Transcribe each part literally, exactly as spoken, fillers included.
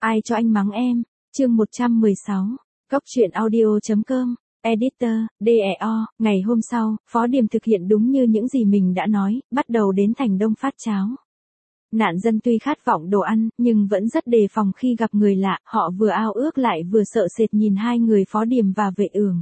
Ai cho anh mắng em? Chương một trăm mười sáu. Góc truyện audio chấm com. Editor, đê e o. Ngày hôm sau, Phó Điềm thực hiện đúng như những gì mình đã nói, bắt đầu đến Thành Đông phát cháo. Nạn dân tuy khát vọng đồ ăn, nhưng vẫn rất đề phòng khi gặp người lạ, họ vừa ao ước lại vừa sợ sệt nhìn hai người Phó Điềm và Vệ Ưởng.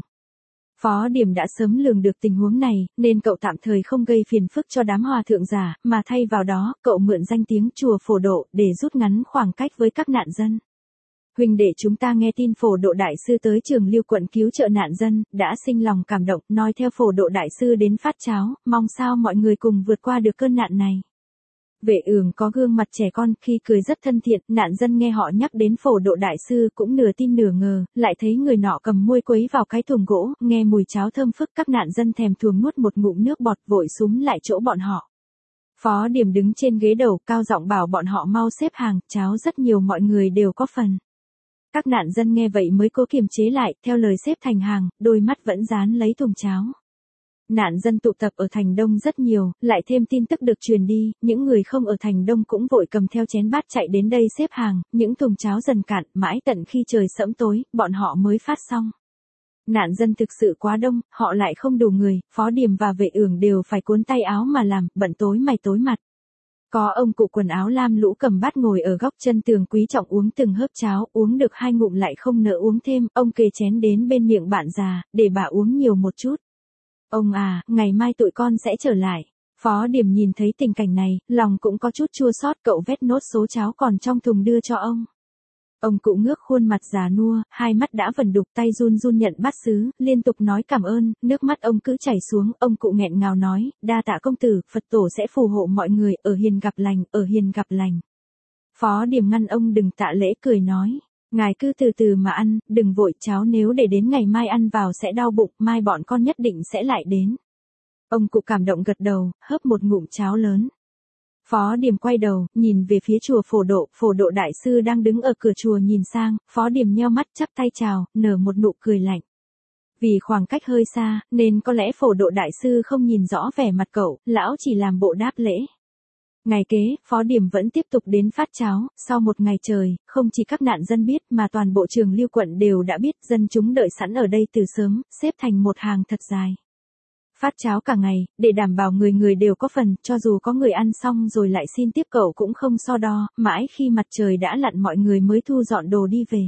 Phó Điềm đã sớm lường được tình huống này, nên cậu tạm thời không gây phiền phức cho đám hòa thượng giả, mà thay vào đó, cậu mượn danh tiếng chùa Phổ Độ để rút ngắn khoảng cách với các nạn dân. Huynh đệ chúng ta nghe tin Phổ Độ đại sư tới Trường Liêu quận cứu trợ nạn dân, đã sinh lòng cảm động, nói theo Phổ Độ đại sư đến phát cháo, mong sao mọi người cùng vượt qua được cơn nạn này. Vệ Ưởng có gương mặt trẻ con, khi cười rất thân thiện, nạn dân nghe họ nhắc đến Phổ Độ đại sư cũng nửa tin nửa ngờ, lại thấy người nọ cầm muôi quấy vào cái thùng gỗ, nghe mùi cháo thơm phức, các nạn dân thèm thuồng nuốt một ngụm nước bọt, vội súm lại chỗ bọn họ. Phó Điềm đứng trên ghế đầu, cao giọng bảo bọn họ mau xếp hàng, cháo rất nhiều, mọi người đều có phần. Các nạn dân nghe vậy mới cố kiềm chế lại, theo lời xếp thành hàng, đôi mắt vẫn dán lấy thùng cháo. Nạn dân tụ tập ở Thành Đông rất nhiều, lại thêm tin tức được truyền đi, những người không ở Thành Đông cũng vội cầm theo chén bát chạy đến đây xếp hàng, những thùng cháo dần cạn, mãi tận khi trời sẫm tối, bọn họ mới phát xong. Nạn dân thực sự quá đông, họ lại không đủ người, Phó Điềm và Vệ Ưởng đều phải cuốn tay áo mà làm, bận tối mày tối mặt. Có ông cụ quần áo lam lũ cầm bát ngồi ở góc chân tường quý trọng uống từng hớp cháo, uống được hai ngụm lại không nỡ uống thêm, ông kề chén đến bên miệng bạn già, để bà uống nhiều một chút. Ông à, ngày mai tụi con sẽ trở lại. Phó Điềm nhìn thấy tình cảnh này, lòng cũng có chút chua xót, cậu vét nốt số cháo còn trong thùng đưa cho ông. Ông cụ ngước khuôn mặt già nua, hai mắt đã vần đục, tay run run nhận bát sứ, liên tục nói cảm ơn, nước mắt ông cứ chảy xuống, ông cụ nghẹn ngào nói, đa tạ công tử, Phật tổ sẽ phù hộ mọi người, ở hiền gặp lành, ở hiền gặp lành. Phó Điềm ngăn ông đừng tạ lễ, cười nói, ngài cứ từ từ mà ăn, đừng vội, cháo nếu để đến ngày mai ăn vào sẽ đau bụng, mai bọn con nhất định sẽ lại đến. Ông cụ cảm động gật đầu, hớp một ngụm cháo lớn. Phó Điềm quay đầu, nhìn về phía chùa Phổ Độ, Phổ Độ đại sư đang đứng ở cửa chùa nhìn sang, Phó Điềm nheo mắt chắp tay chào, nở một nụ cười lạnh. Vì khoảng cách hơi xa, nên có lẽ Phổ Độ đại sư không nhìn rõ vẻ mặt cậu, lão chỉ làm bộ đáp lễ. Ngày kế, Phó Điềm vẫn tiếp tục đến phát cháo, sau một ngày trời, không chỉ các nạn dân biết mà toàn bộ Trường Liêu quận đều đã biết, dân chúng đợi sẵn ở đây từ sớm, xếp thành một hàng thật dài. Phát cháo cả ngày, để đảm bảo người người đều có phần, cho dù có người ăn xong rồi lại xin tiếp cậu cũng không so đo, mãi khi mặt trời đã lặn mọi người mới thu dọn đồ đi về.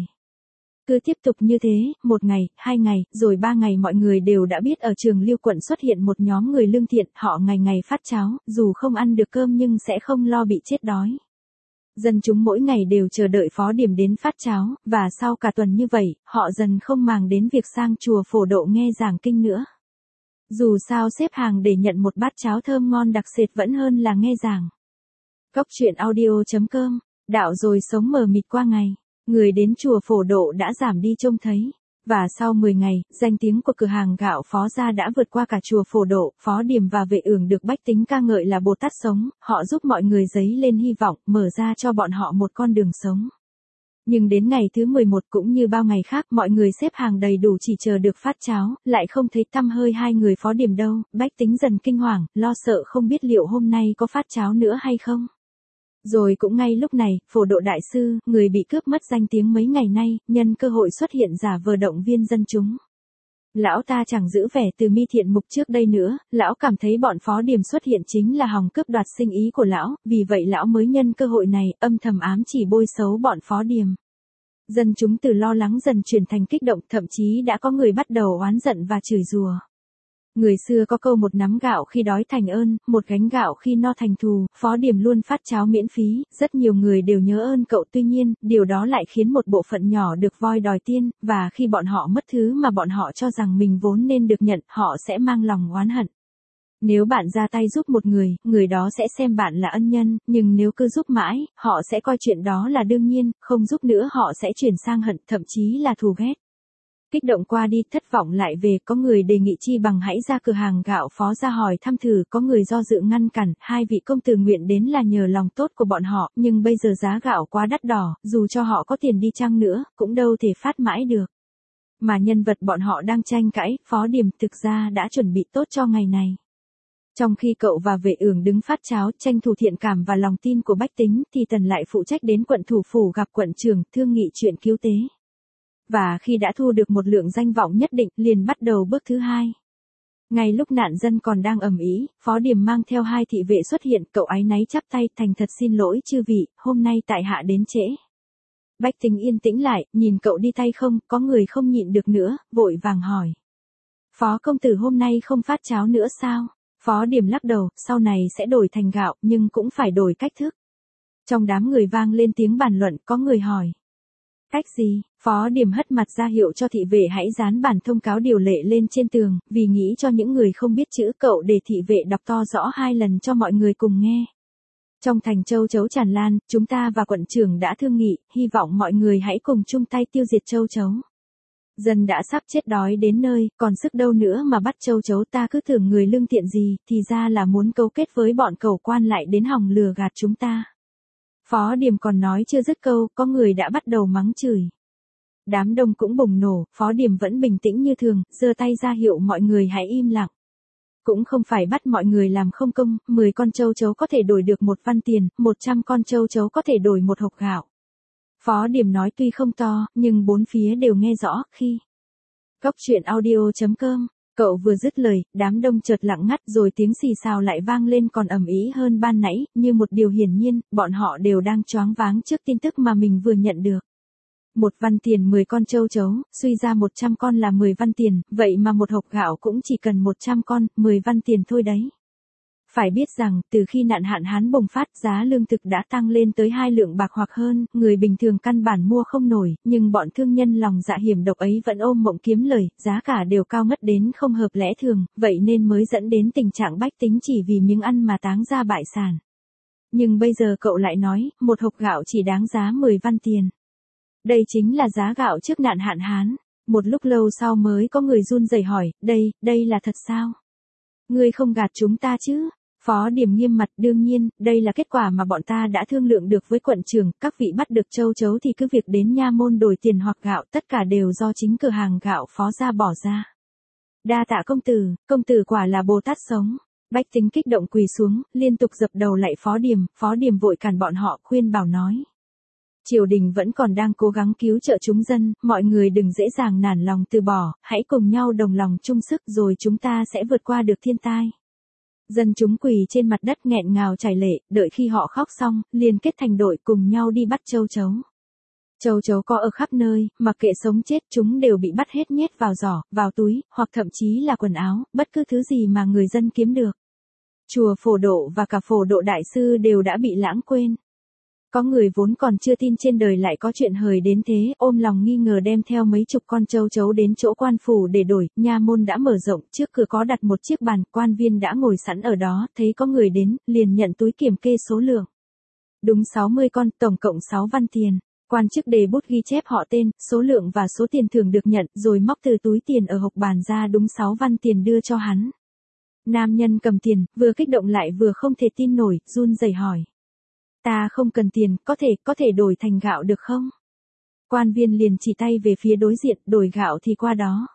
Cứ tiếp tục như thế, một ngày, hai ngày, rồi ba ngày mọi người đều đã biết ở Trường Liêu quận xuất hiện một nhóm người lương thiện, họ ngày ngày phát cháo, dù không ăn được cơm nhưng sẽ không lo bị chết đói. Dân chúng mỗi ngày đều chờ đợi Phó Điềm đến phát cháo, và sau cả tuần như vậy, họ dần không màng đến việc sang chùa Phổ Độ nghe giảng kinh nữa. Dù sao xếp hàng để nhận một bát cháo thơm ngon đặc sệt vẫn hơn là nghe giảng. Góc truyện audio chấm com. Đạo rồi sống mờ mịt qua ngày. Người đến chùa Phổ Độ đã giảm đi trông thấy. Và sau mười ngày, danh tiếng của cửa hàng gạo Phó gia đã vượt qua cả chùa Phổ Độ. Phó Điềm và Vệ Ưởng được bách tính ca ngợi là Bồ Tát sống. Họ giúp mọi người dấy lên hy vọng, mở ra cho bọn họ một con đường sống. Nhưng đến ngày thứ mười một cũng như bao ngày khác, mọi người xếp hàng đầy đủ chỉ chờ được phát cháo, lại không thấy tăm hơi hai người Phó Điềm đâu, bách tính dần kinh hoàng, lo sợ không biết liệu hôm nay có phát cháo nữa hay không. Rồi cũng ngay lúc này, Phổ Độ đại sư, người bị cướp mất danh tiếng mấy ngày nay, nhân cơ hội xuất hiện giả vờ động viên dân chúng. Lão ta chẳng giữ vẻ từ mi thiện mục trước đây nữa, lão cảm thấy bọn Phó Điềm xuất hiện chính là hòng cướp đoạt sinh ý của lão, vì vậy lão mới nhân cơ hội này, âm thầm ám chỉ bôi xấu bọn Phó Điềm. Dân chúng từ lo lắng dần chuyển thành kích động, thậm chí đã có người bắt đầu oán giận và chửi rủa. Người xưa có câu một nắm gạo khi đói thành ơn, một gánh gạo khi no thành thù, Phó Điềm luôn phát cháo miễn phí, rất nhiều người đều nhớ ơn cậu, tuy nhiên, điều đó lại khiến một bộ phận nhỏ được voi đòi tiên, và khi bọn họ mất thứ mà bọn họ cho rằng mình vốn nên được nhận, họ sẽ mang lòng oán hận. Nếu bạn ra tay giúp một người, người đó sẽ xem bạn là ân nhân, nhưng nếu cứ giúp mãi, họ sẽ coi chuyện đó là đương nhiên, không giúp nữa họ sẽ chuyển sang hận, thậm chí là thù ghét. Kích động qua đi, thất vọng lại về, có người đề nghị chi bằng hãy ra cửa hàng gạo Phó ra hỏi thăm thử, có người do dự ngăn cản, hai vị công tử nguyện đến là nhờ lòng tốt của bọn họ, nhưng bây giờ giá gạo quá đắt đỏ, dù cho họ có tiền đi chăng nữa, cũng đâu thể phát mãi được. Mà nhân vật bọn họ đang tranh cãi, Phó Điềm thực ra đã chuẩn bị tốt cho ngày này. Trong khi cậu và Vệ Ưởng đứng phát cháo tranh thủ thiện cảm và lòng tin của bách tính thì Tần lại phụ trách đến quận thủ phủ gặp quận trưởng thương nghị chuyện cứu tế. Và khi đã thu được một lượng danh vọng nhất định liền bắt đầu bước thứ hai. Ngay lúc nạn dân còn đang ầm ĩ, Phó Điềm mang theo hai thị vệ xuất hiện, cậu áy náy chắp tay thành thật xin lỗi chư vị, hôm nay tại hạ đến trễ. Bách tính yên tĩnh lại, nhìn cậu đi tay không, có người không nhịn được nữa, vội vàng hỏi. Phó công tử hôm nay không phát cháo nữa sao? Phó Điềm lắc đầu, sau này sẽ đổi thành gạo, nhưng cũng phải đổi cách thức. Trong đám người vang lên tiếng bàn luận, có người hỏi. Cách gì? Phó Điềm hất mặt ra hiệu cho thị vệ hãy dán bản thông cáo điều lệ lên trên tường, vì nghĩ cho những người không biết chữ cậu để thị vệ đọc to rõ hai lần cho mọi người cùng nghe. Trong thành châu chấu tràn lan, chúng ta và quận trưởng đã thương nghị, hy vọng mọi người hãy cùng chung tay tiêu diệt châu chấu. Dân đã sắp chết đói đến nơi, còn sức đâu nữa mà bắt châu chấu, ta cứ tưởng người lương thiện gì, thì ra là muốn cấu kết với bọn cẩu quan lại đến hòng lừa gạt chúng ta. Phó Điềm còn nói chưa dứt câu, có người đã bắt đầu mắng chửi. Đám đông cũng bùng nổ, Phó Điềm vẫn bình tĩnh như thường, giơ tay ra hiệu mọi người hãy im lặng. Cũng không phải bắt mọi người làm không công, mười con châu chấu có thể đổi được một văn tiền, một trăm con châu chấu có thể đổi một hộp gạo. Phó Điềm nói tuy không to, nhưng bốn phía đều nghe rõ, khi. Cốc truyện audio chấm com, cậu vừa dứt lời, đám đông chợt lặng ngắt rồi tiếng xì xào lại vang lên còn ầm ĩ hơn ban nãy, như một điều hiển nhiên, bọn họ đều đang choáng váng trước tin tức mà mình vừa nhận được. Một văn tiền mười con châu chấu, suy ra một trăm con là mười văn tiền, vậy mà một hộp gạo cũng chỉ cần một trăm con, mười văn tiền thôi đấy. Phải biết rằng, từ khi nạn hạn hán bùng phát, giá lương thực đã tăng lên tới hai lượng bạc hoặc hơn, người bình thường căn bản mua không nổi, nhưng bọn thương nhân lòng dạ hiểm độc ấy vẫn ôm mộng kiếm lời, giá cả đều cao ngất đến không hợp lẽ thường, vậy nên mới dẫn đến tình trạng bách tính chỉ vì miếng ăn mà táng ra bại sản. Nhưng bây giờ cậu lại nói, một hộp gạo chỉ đáng giá mười văn tiền. Đây chính là giá gạo trước nạn hạn hán. Một lúc lâu sau mới có người run rẩy hỏi, đây, đây là thật sao? Ngươi không gạt chúng ta chứ? Phó Điềm nghiêm mặt, đương nhiên, đây là kết quả mà bọn ta đã thương lượng được với quận trưởng, các vị bắt được châu chấu thì cứ việc đến nha môn đổi tiền hoặc gạo, tất cả đều do chính cửa hàng gạo Phó gia bỏ ra. Đa tạ công tử, công tử quả là Bồ Tát sống. Bách tính kích động quỳ xuống, liên tục dập đầu lạy Phó Điềm, Phó Điềm vội cản bọn họ, khuyên bảo nói. Triều đình vẫn còn đang cố gắng cứu trợ chúng dân, mọi người đừng dễ dàng nản lòng từ bỏ, hãy cùng nhau đồng lòng chung sức rồi chúng ta sẽ vượt qua được thiên tai. Dân chúng quỳ trên mặt đất nghẹn ngào chảy lệ, đợi khi họ khóc xong, liền kết thành đội cùng nhau đi bắt châu chấu. Châu chấu có ở khắp nơi, mặc kệ sống chết chúng đều bị bắt hết nhét vào giỏ, vào túi, hoặc thậm chí là quần áo, bất cứ thứ gì mà người dân kiếm được. Chùa Phổ Độ và cả Phổ Độ Đại Sư đều đã bị lãng quên. Có người vốn còn chưa tin trên đời lại có chuyện hời đến thế, ôm lòng nghi ngờ đem theo mấy chục con châu chấu đến chỗ quan phủ để đổi, nha môn đã mở rộng, trước cửa có đặt một chiếc bàn, quan viên đã ngồi sẵn ở đó, thấy có người đến, liền nhận túi kiểm kê số lượng. Đúng sáu mươi con, tổng cộng sáu văn tiền. Quan chức đề bút ghi chép họ tên, số lượng và số tiền thưởng được nhận, rồi móc từ túi tiền ở hộc bàn ra đúng sáu văn tiền đưa cho hắn. Nam nhân cầm tiền, vừa kích động lại vừa không thể tin nổi, run rẩy hỏi. Ta không cần tiền, có thể, có thể đổi thành gạo được không? Quan viên liền chỉ tay về phía đối diện, đổi gạo thì qua đó.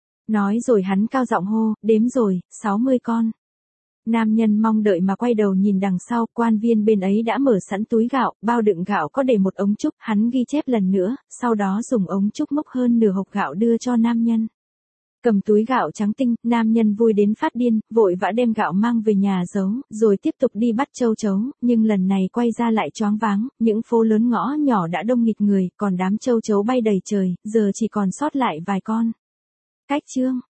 Nói rồi hắn cao giọng hô, đếm rồi, sáu mươi con. Nam nhân mong đợi mà quay đầu nhìn đằng sau, quan viên bên ấy đã mở sẵn túi gạo, bao đựng gạo có để một ống trúc, hắn ghi chép lần nữa, sau đó dùng ống trúc múc hơn nửa hộp gạo đưa cho nam nhân. Cầm túi gạo trắng tinh, nam nhân vui đến phát điên, vội vã đem gạo mang về nhà giấu, rồi tiếp tục đi bắt châu chấu, nhưng lần này quay ra lại choáng váng, những phố lớn ngõ nhỏ đã đông nghịt người, còn đám châu chấu bay đầy trời, giờ chỉ còn sót lại vài con. Cách chương